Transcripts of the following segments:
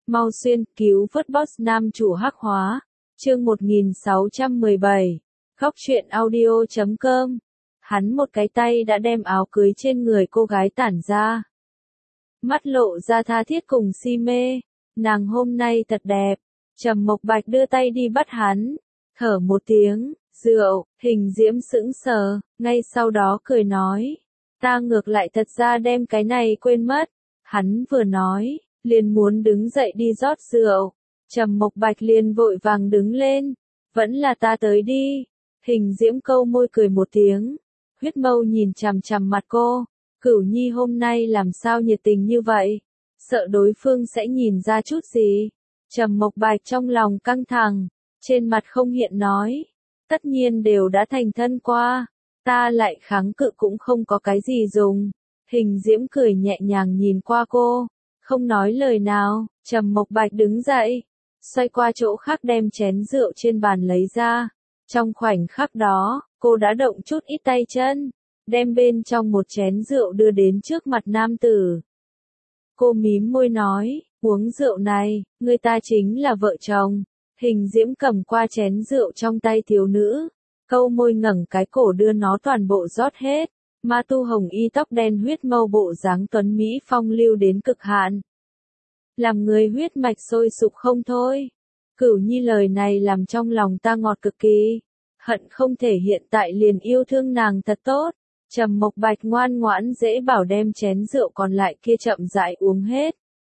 Mau xuyên cứu vớt boss nam chủ hắc hóa. Chương 1617. Góc truyện audio.com. Hắn một cái tay đã đem áo cưới trên người cô gái tản ra. Mắt lộ ra tha thiết cùng si mê. Nàng hôm nay thật đẹp. Trầm Mộc Bạch đưa tay đi bắt hắn. Thở một tiếng, rượu, Hình Diễm sững sờ, ngay sau đó cười nói. Ta ngược lại thật ra đem cái này quên mất. Hắn vừa nói, liền muốn đứng dậy đi rót rượu. Trầm Mộc Bạch liền vội vàng đứng lên. Vẫn là ta tới đi. Hình Diễm câu môi cười một tiếng. Huyết mâu nhìn chằm chằm mặt cô. Cửu Nhi hôm nay làm sao nhiệt tình như vậy? Sợ đối phương sẽ nhìn ra chút gì? Trầm Mộc Bạch trong lòng căng thẳng. Trên mặt không hiện nói. Tất nhiên đều đã thành thân qua. Ta lại kháng cự cũng không có cái gì dùng. Hình Diễm cười nhẹ nhàng nhìn qua cô. Không nói lời nào. Trầm Mộc Bạch đứng dậy. Xoay qua chỗ khác đem chén rượu trên bàn lấy ra. Trong khoảnh khắc đó, cô đã động chút ít tay chân. Đem bên trong một chén rượu đưa đến trước mặt nam tử. Cô mím môi nói, uống rượu này, người ta chính là vợ chồng. Hình Diễm cầm qua chén rượu trong tay thiếu nữ. Câu môi ngẩng cái cổ đưa nó toàn bộ rót hết. Ma tu hồng y tóc đen huyết mâu bộ dáng tuấn Mỹ phong lưu đến cực hạn. Làm người huyết mạch sôi sục không thôi. Cửu Nhi lời này làm trong lòng ta ngọt cực kỳ. Hận không thể hiện tại liền yêu thương nàng thật tốt. Trầm Mộc Bạch ngoan ngoãn dễ bảo đem chén rượu còn lại kia chậm rãi uống hết.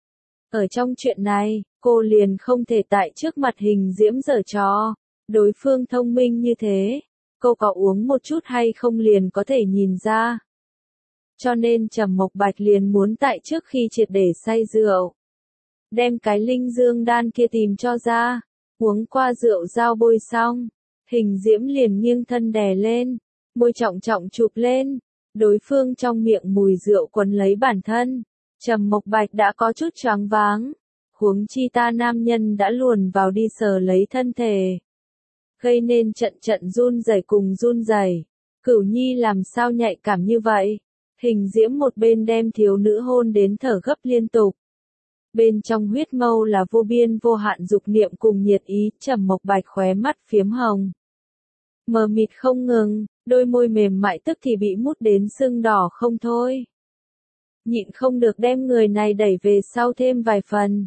Ở trong chuyện này, cô liền không thể tại trước mặt Hình Diễm giở trò. Đối phương thông minh như thế, cô có uống một chút hay không liền có thể nhìn ra. Cho nên Trầm Mộc Bạch liền muốn tại trước khi triệt để say rượu. Đem cái linh dương đan kia tìm cho ra. Uống qua rượu dao bôi xong. Hình Diễm liền nghiêng thân đè lên. Môi trọng trọng chụp lên. Đối phương trong miệng mùi rượu quấn lấy bản thân. Trầm Mộc Bạch đã có chút choáng váng. Huống chi ta nam nhân đã luồn vào đi sờ lấy thân thể. Gây nên trận trận run rẩy cùng run rẩy. Cửu Nhi làm sao nhạy cảm như vậy? Hình Diễm một bên đem thiếu nữ hôn đến thở gấp liên tục. Bên trong huyết mâu là vô biên vô hạn dục niệm cùng nhiệt ý. Trầm Mộc Bạch khóe mắt phiếm hồng. Mờ mịt không ngừng, đôi môi mềm mại tức thì bị mút đến sưng đỏ không thôi. Nhịn không được đem người này đẩy về sau thêm vài phần.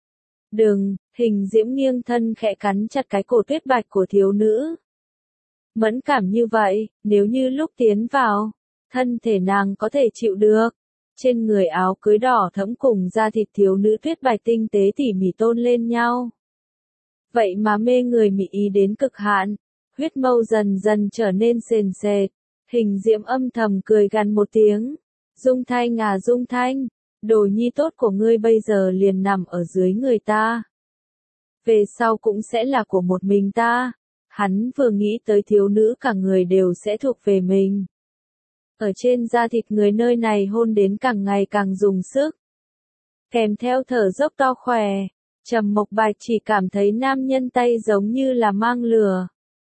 Đừng, Hình Diễm nghiêng thân khẽ cắn chặt cái cổ tuyết bạch của thiếu nữ. Mẫn cảm như vậy, nếu như lúc tiến vào, thân thể nàng có thể chịu được. Trên người áo cưới đỏ thẫm cùng da thịt thiếu nữ tuyết bạch tinh tế tỉ mỉ tôn lên nhau. Vậy mà mê người mị ý đến cực hạn, huyết mâu dần dần trở nên sền sệt. Hình Diễm âm thầm cười gằn một tiếng. Dung Thanh à Dung Thanh, đồ nhi tốt của ngươi bây giờ liền nằm ở dưới người ta. Về sau cũng sẽ là của một mình ta. Hắn vừa nghĩ tới thiếu nữ cả người đều sẽ thuộc về mình. Ở trên da thịt người nơi này hôn đến càng ngày càng dùng sức. Kèm theo thở dốc to khỏe, Trầm Mộc Bạch chỉ cảm thấy nam nhân tay giống như là mang lửa.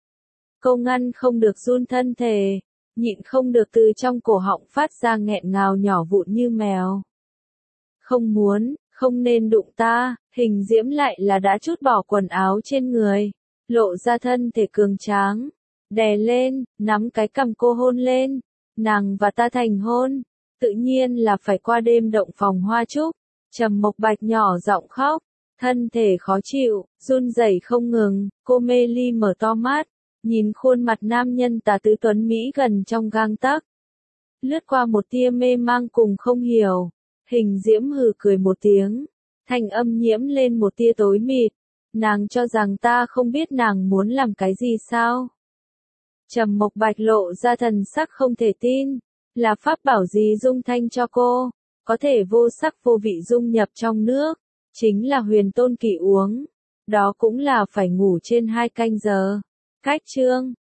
Cô ngăn không được run thân thể, nhịn không được từ trong cổ họng phát ra nghẹn ngào nhỏ vụn như mèo. Không muốn, không nên đụng ta. Hình Diễm lại là đã trút bỏ quần áo trên người, lộ ra thân thể cường tráng, đè lên, nắm cái cằm cô hôn lên. Nàng và ta thành hôn, tự nhiên là phải qua đêm động phòng hoa trúc. Trầm Mộc Bạch nhỏ giọng khóc, thân thể khó chịu, run rẩy không ngừng. Cô mê ly mở to mắt, nhìn khuôn mặt nam nhân tà tứ tuấn Mỹ gần trong gang tấc. Lướt qua một tia mê mang cùng không hiểu. Hình Diễm hừ cười một tiếng, thanh âm nhiễm lên một tia tối mịt. Nàng cho rằng ta không biết nàng muốn làm cái gì sao? Trầm Mộc Bạch lộ ra thần sắc không thể tin. Là pháp bảo gì Dung Thanh cho cô? Có thể vô sắc vô vị dung nhập trong nước. Chính là Huyền Tôn Kỵ uống. Đó cũng là phải ngủ trên 2 canh giờ. Cách chương